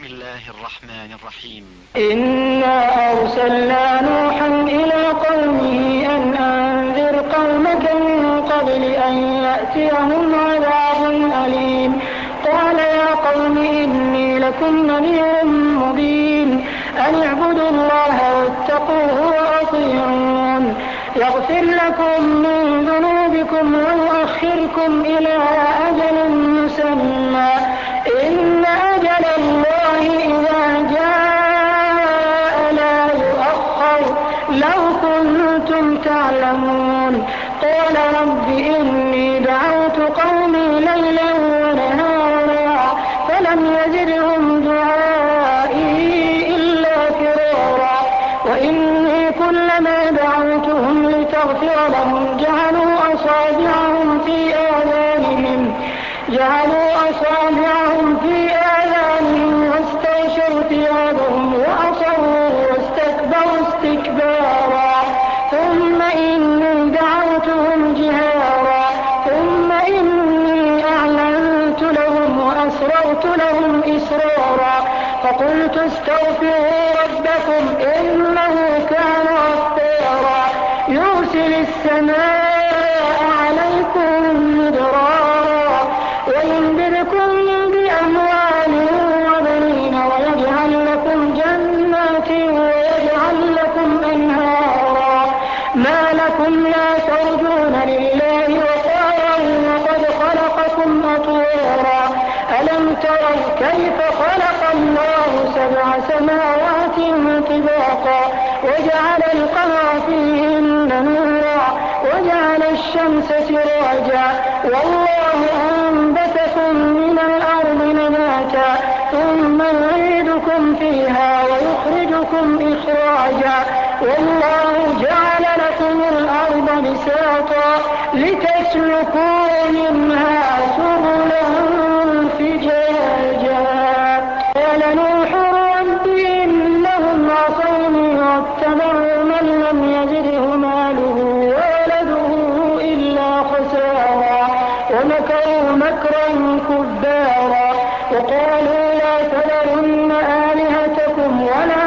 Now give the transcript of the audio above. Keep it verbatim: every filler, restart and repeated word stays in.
بسم الله الرحمن الرحيم. إنا أرسلنا نوحا إلى قومه أن أنذر قومك من قبل أن يأتيهم عذاب أليم. قال يا قوم إني لكم نذير مبين أن اعبدوا الله واتقوه وأطيعون يغفر لكم من ذنوبكم ويؤخركم إلى أجل مسمى إن أجل الله إذا جاء لا يؤخر لو كنتم تعلمون. قال رب إني دعوت قومي ليلا ونهارا فلم يزدهم دعائي إلا فرارا وإني كلما دعوتهم لتغفر لهم جعلوا أصابعهم في آذانهم جعلوا أصابعهم في آذانهم واستغشوا ثيابهم وأصروا واستكبروا استكبارا ثم إني دعوتهم جهارا ثم إني أعلنت لهم وأسررت لهم إسرارا فقلت استغفروا ربكم إنه كان غفارا يرسل السماء عليكم مدرارا ويمددكم بأموال وبنين ويجعل لكم جنات ويجعل لكم أنهارا ما لكم لا ترجون لله وقارا وقد خلقكم أطوارا ألم تروا كيف خلق الله سبع سماوات طباقا وجعل القمر فيهن نورا وجعل الشمس سراجا والله أنبتكم من الأرض نباتا ثم يعيدكم فيها ويخرجكم إخراجا والله جعل لكم الأرض بساطا لتسلكوا منها سبلا فجاجا. قال نوح رب إنهم عصوني واتبعوا من لم يزده ماله وولده إلا خسارا ومكروا مكرا كبارا وقالوا لا تذرن آلهتكم ولا